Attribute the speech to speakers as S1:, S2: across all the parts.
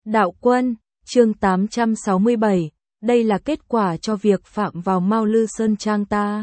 S1: Đạo quân, chương 867, đây là kết quả cho việc phạm vào Mao Lư Sơn Trang ta.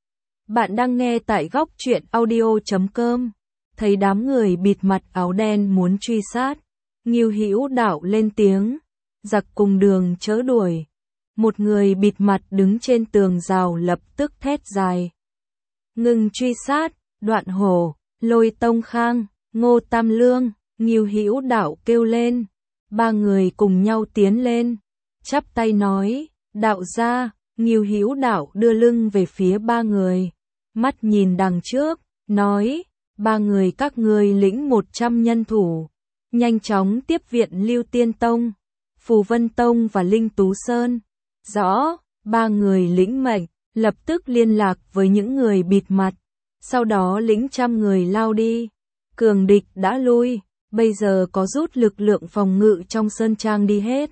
S1: Bạn đang nghe tại góc truyện audio.com. Thấy đám người bịt mặt áo đen muốn truy sát, Ngưu Hữu Đạo lên tiếng, giặc cùng đường chớ đuổi. Một người bịt mặt đứng trên tường rào lập tức thét dài. Ngừng truy sát, Đoạn Hổ, Lôi Tông Khang, Ngô Tam Lương, Ngưu Hữu Đạo kêu lên. Ba người cùng nhau tiến lên, chắp tay nói, đạo gia. Ngưu Hữu Đạo đưa lưng về phía ba người, mắt nhìn đằng trước, nói, ba người các ngươi lĩnh 100 nhân thủ, nhanh chóng tiếp viện Lưu Tiên Tông, Phù Vân Tông và Linh Tú Sơn. Rõ, ba người lĩnh mệnh, lập tức liên lạc với những người bịt mặt, sau đó lĩnh 100 người lao đi. Cường địch đã lui, bây giờ có rút lực lượng phòng ngự trong Sơn Trang đi hết.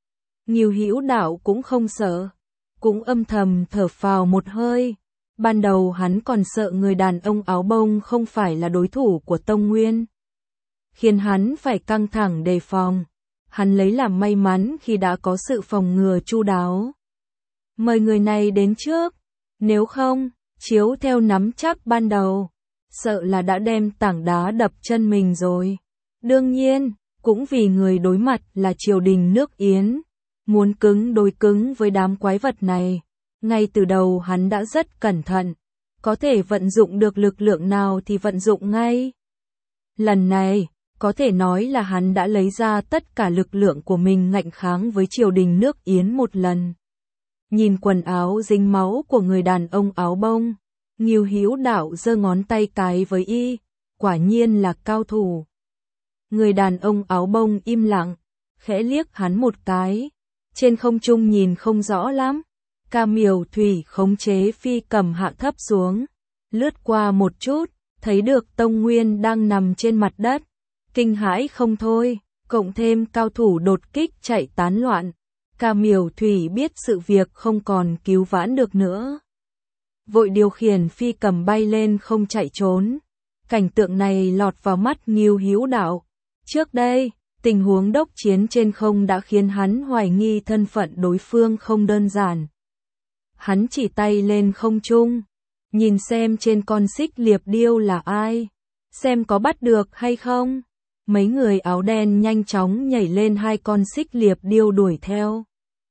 S1: Ngưu Hữu Đạo cũng không sợ, cũng âm thầm thở phào một hơi. Ban đầu hắn còn sợ người đàn ông áo bông không phải là đối thủ của Tông Nguyên, khiến hắn phải căng thẳng đề phòng. Hắn lấy làm may mắn khi đã có sự phòng ngừa chu đáo. Mời người này đến trước, nếu không, chiếu theo nắm chắc ban đầu, sợ là đã đem tảng đá đập chân mình rồi. Đương nhiên, cũng vì người đối mặt là triều đình nước Yến, muốn cứng đối cứng với đám quái vật này. Ngay từ đầu hắn đã rất cẩn thận, có thể vận dụng được lực lượng nào thì vận dụng ngay. Lần này, có thể nói là hắn đã lấy ra tất cả lực lượng của mình ngạnh kháng với triều đình nước Yến một lần. Nhìn quần áo dính máu của người đàn ông áo bông, Ngưu Hữu Đạo giơ ngón tay cái với y, quả nhiên là cao thủ. Người đàn ông áo bông im lặng, khẽ liếc hắn một cái, trên không trung nhìn không rõ lắm. Ca Miểu Thủy khống chế phi cầm hạ thấp xuống, lướt qua một chút, thấy được Tông Nguyên đang nằm trên mặt đất, kinh hãi không thôi, cộng thêm cao thủ đột kích chạy tán loạn. Ca Miểu Thủy biết sự việc không còn cứu vãn được nữa, vội điều khiển phi cầm bay lên không chạy trốn. Cảnh tượng này lọt vào mắt Ngưu Hữu Đạo. Trước đây, tình huống đốc chiến trên không đã khiến hắn hoài nghi thân phận đối phương không đơn giản. Hắn chỉ tay lên không trung, nhìn xem trên con xích liệp điêu là ai, xem có bắt được hay không. Mấy người áo đen nhanh chóng nhảy lên hai con xích liệp điêu đuổi theo.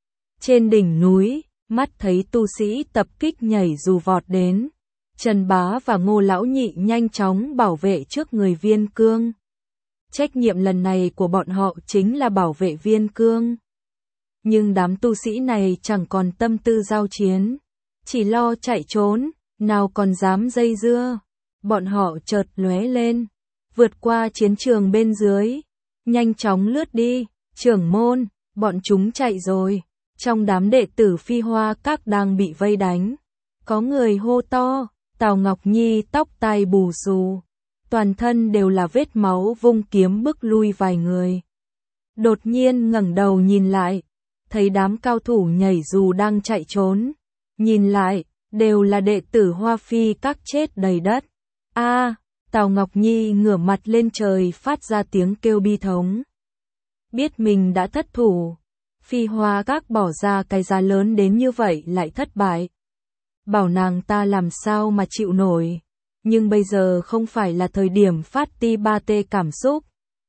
S1: Trên đỉnh núi, mắt thấy tu sĩ tập kích nhảy dù vọt đến, Trần Bá và Ngô Lão Nhị nhanh chóng bảo vệ trước người Viên Cương. Trách nhiệm lần này của bọn họ chính là bảo vệ Viên Cương. Nhưng đám tu sĩ này chẳng còn tâm tư giao chiến, chỉ lo chạy trốn, nào còn dám dây dưa. Bọn họ chợt lóe lên, vượt qua chiến trường bên dưới, nhanh chóng lướt đi. Trưởng môn, bọn chúng chạy rồi. Trong đám đệ tử Phi Hoa Các đang bị vây đánh, có người hô to. Tào Ngọc Nhi tóc tai bù xù, toàn thân đều là vết máu, vung kiếm bức lui vài người. Đột nhiên ngẩng đầu nhìn lại, thấy đám cao thủ nhảy dù đang chạy trốn. Nhìn lại, đều là đệ tử Hoa Phi Các chết đầy đất. A! Tào Ngọc Nhi ngửa mặt lên trời phát ra tiếng kêu bi thống. Biết mình đã thất thủ, Phi Hoa Các bỏ ra cái giá lớn đến như vậy lại thất bại. Bảo nàng ta làm sao mà chịu nổi, nhưng bây giờ không phải là thời điểm phát ti ba tê cảm xúc.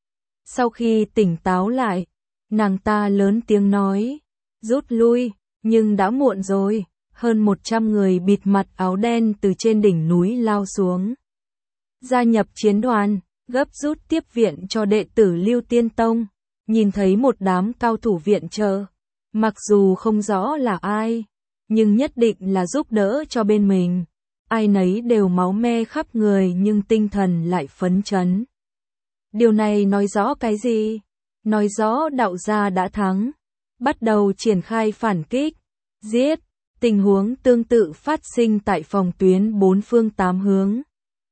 S1: Sau khi tỉnh táo lại, nàng ta lớn tiếng nói, rút lui, nhưng đã muộn rồi. Hơn 100 người bịt mặt áo đen từ trên đỉnh núi lao xuống, gia nhập chiến đoàn, gấp rút tiếp viện cho đệ tử Lưu Tiên Tông. Nhìn thấy một đám cao thủ viện trợ, mặc dù không rõ là ai, nhưng nhất định là giúp đỡ cho bên mình. Ai nấy đều máu me khắp người nhưng tinh thần lại phấn chấn. Điều này nói rõ cái gì? Nói rõ đạo gia đã thắng, bắt đầu triển khai phản kích, giết. Tình huống tương tự phát sinh tại phòng tuyến 4 phương 8 hướng.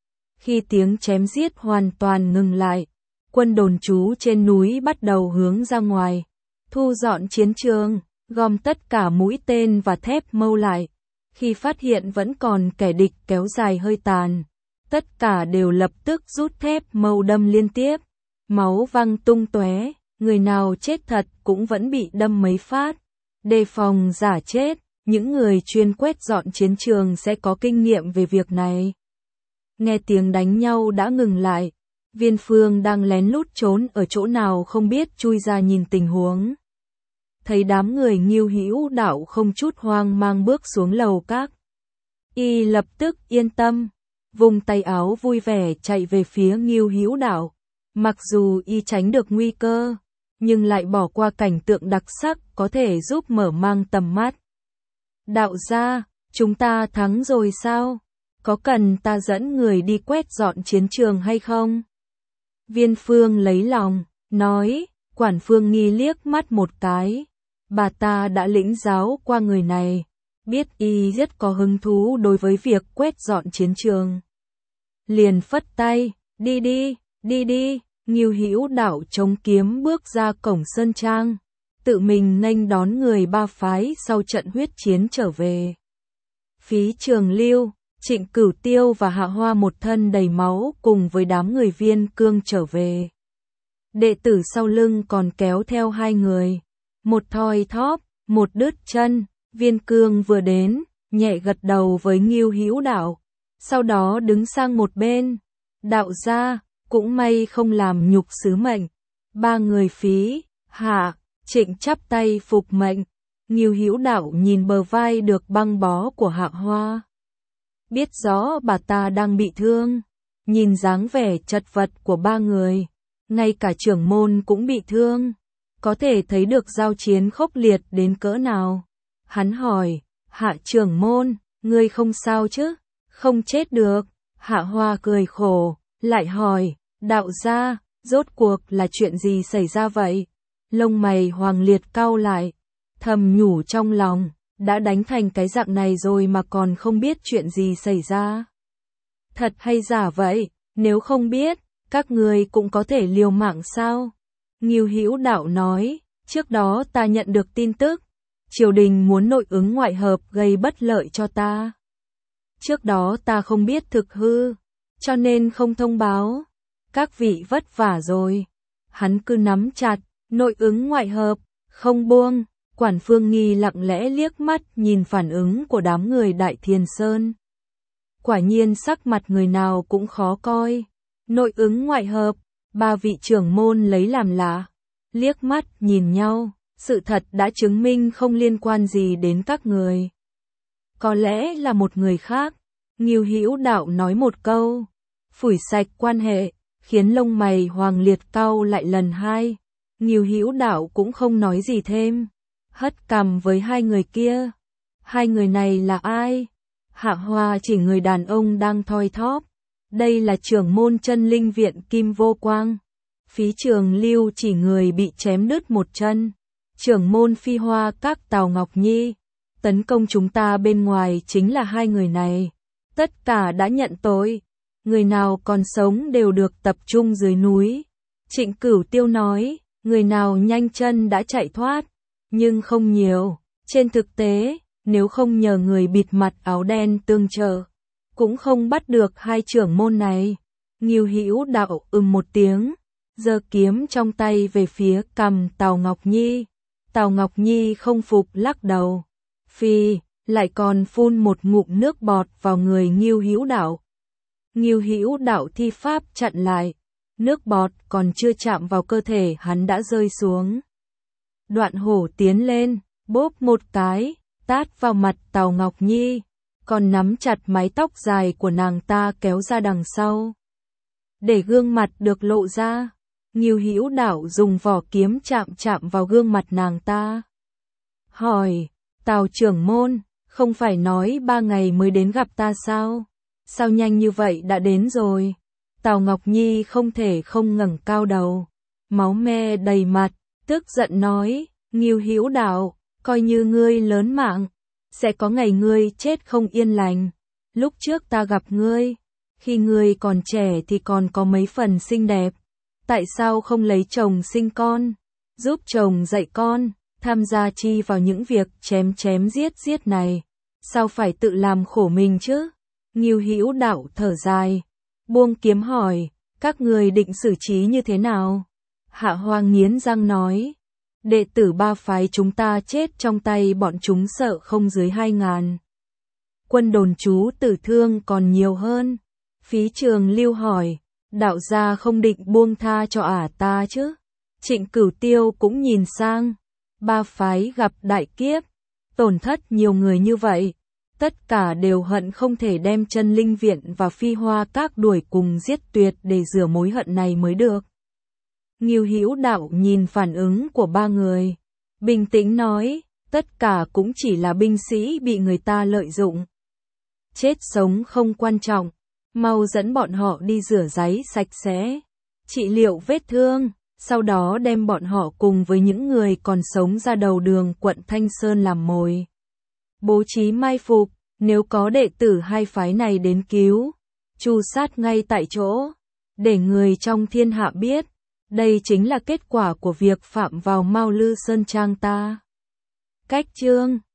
S1: Khi tiếng chém giết hoàn toàn ngừng lại, quân đồn trú trên núi bắt đầu hướng ra ngoài, thu dọn chiến trường, gom tất cả mũi tên và thép mâu lại. Khi phát hiện vẫn còn kẻ địch kéo dài hơi tàn, tất cả đều lập tức rút thép mâu đâm liên tiếp, máu văng tung tóe, người nào chết thật cũng vẫn bị đâm mấy phát. Đề phòng giả chết, những người chuyên quét dọn chiến trường sẽ có kinh nghiệm về việc này. Nghe tiếng đánh nhau đã ngừng lại, Viên Phương đang lén lút trốn ở chỗ nào không biết chui ra nhìn tình huống. Thấy đám người Ngưu Hữu Đạo không chút hoang mang bước xuống lầu các. Y lập tức yên tâm, vùng tay áo vui vẻ chạy về phía Ngưu Hữu Đạo. Mặc dù y tránh được nguy cơ, nhưng lại bỏ qua cảnh tượng đặc sắc có thể giúp mở mang tầm mắt. Đạo gia, chúng ta thắng rồi sao? Có cần ta dẫn người đi quét dọn chiến trường hay không? Viên Phương lấy lòng, nói, Quản Phương Nghi liếc mắt một cái. Bà ta đã lĩnh giáo qua người này, biết y rất có hứng thú đối với việc quét dọn chiến trường. Liền phất tay, đi đi, đi đi, Ngưu Hữu Đạo chống kiếm bước ra cổng sơn trang, tự mình nghênh đón người ba phái sau trận huyết chiến trở về. Phí Trường Lưu, Trịnh Cửu Tiêu và Hạ Hoa một thân đầy máu cùng với đám người Viên Cương trở về. Đệ tử sau lưng còn kéo theo hai người, một thoi thóp, một đứt chân. Viên Cương vừa đến, nhẹ gật đầu với Ngưu Hữu Đạo, sau đó đứng sang một bên. Đạo gia, cũng may không làm nhục sứ mệnh. Ba người Phí, Hạ, Trịnh chắp tay phục mệnh. Ngưu Hữu Đạo nhìn bờ vai được băng bó của Hạ Hoa, biết rõ bà ta đang bị thương. Nhìn dáng vẻ chật vật của ba người, ngay cả trưởng môn cũng bị thương, có thể thấy được giao chiến khốc liệt đến cỡ nào. Hắn hỏi, Hạ trưởng môn, ngươi không sao chứ? Không chết được. Hạ Hoa cười khổ, lại hỏi, đạo gia, rốt cuộc là chuyện gì xảy ra vậy? Lông mày Hoàng Liệt cau lại, thầm nhủ trong lòng, đã đánh thành cái dạng này rồi mà còn không biết chuyện gì xảy ra. Thật hay giả vậy? Nếu không biết, các người cũng có thể liều mạng sao? Ngưu Hữu Đạo nói, trước đó ta nhận được tin tức, triều đình muốn nội ứng ngoại hợp gây bất lợi cho ta. Trước đó ta không biết thực hư, cho nên không thông báo. Các vị vất vả rồi. Hắn cứ nắm chặt, nội ứng ngoại hợp, không buông. Quản Phương Nghi lặng lẽ liếc mắt nhìn phản ứng của đám người Đại Thiền Sơn. Quả nhiên sắc mặt người nào cũng khó coi. Nội ứng ngoại hợp, ba vị trưởng môn lấy làm lạ, liếc mắt nhìn nhau, sự thật đã chứng minh không liên quan gì đến các người. Có lẽ là một người khác. Ngưu Hữu Đạo nói một câu, phủi sạch quan hệ, khiến lông mày Hoàng Liệt cau lại lần hai. Ngưu Hữu Đạo cũng không nói gì thêm, hất cằm với hai người kia. Hai người này là ai? Hạ Hoa chỉ người đàn ông đang thoi thóp. Đây là trưởng môn Chân Linh Viện Kim Vô Quang. Phí Trường Lưu chỉ người bị chém đứt một chân. Trưởng môn Phi Hoa Các Tào Ngọc Nhi. Tấn công chúng ta bên ngoài chính là hai người này. Tất cả đã nhận tội. Người nào còn sống đều được tập trung dưới núi. Trịnh Cửu Tiêu nói, người nào nhanh chân đã chạy thoát, nhưng không nhiều. Trên thực tế, nếu không nhờ người bịt mặt áo đen tương trợ, cũng không bắt được hai trưởng môn này. Ngưu Hữu Đạo một tiếng, giơ kiếm trong tay về phía cằm Tào Ngọc Nhi. Tào Ngọc Nhi không phục lắc đầu. Phi, lại còn phun một ngụm nước bọt vào người Ngưu Hữu Đạo. Ngưu Hữu Đạo thi pháp chặn lại, nước bọt còn chưa chạm vào cơ thể hắn đã rơi xuống. Đoạn Hổ tiến lên, bóp một cái, tát vào mặt Tào Ngọc Nhi, còn nắm chặt mái tóc dài của nàng ta kéo ra đằng sau, để gương mặt được lộ ra. Ngưu Hữu Đạo dùng vỏ kiếm chạm chạm vào gương mặt nàng ta. Hỏi, Tào trưởng môn, không phải nói 3 ngày mới đến gặp ta sao? Sao nhanh như vậy đã đến rồi? Tào Ngọc Nhi không thể không ngẩng cao đầu, máu me đầy mặt, tức giận nói, Ngưu Hữu Đạo, coi như ngươi lớn mạng, sẽ có ngày ngươi chết không yên lành. Lúc trước ta gặp ngươi, khi ngươi còn trẻ thì còn có mấy phần xinh đẹp. Tại sao không lấy chồng sinh con, giúp chồng dạy con, tham gia chi vào những việc chém chém giết giết này? Sao phải tự làm khổ mình chứ? Ngưu Hữu Đạo thở dài, buông kiếm hỏi, các người định xử trí như thế nào? Hạ Hoang nghiến răng nói, đệ tử ba phái chúng ta chết trong tay bọn chúng sợ không dưới 2.000. Quân đồn trú tử thương còn nhiều hơn. Phí Trường Lưu hỏi, đạo gia không định buông tha cho ta chứ? Trịnh Cửu Tiêu cũng nhìn sang, ba phái gặp đại kiếp, tổn thất nhiều người như vậy, tất cả đều hận không thể đem Chân Linh Viện và Phi Hoa Các đuổi cùng giết tuyệt để rửa mối hận này mới được. Ngưu Hữu Đạo nhìn phản ứng của ba người, bình tĩnh nói, tất cả cũng chỉ là binh sĩ bị người ta lợi dụng. Chết sống không quan trọng, mau dẫn bọn họ đi rửa ráy sạch sẽ, trị liệu vết thương, sau đó đem bọn họ cùng với những người còn sống ra đầu đường quận Thanh Sơn làm mồi. Bố trí mai phục, nếu có đệ tử hai phái này đến cứu, tru sát ngay tại chỗ, để người trong thiên hạ biết, đây chính là kết quả của việc phạm vào Mao Lư Sơn Trang ta. Cách chương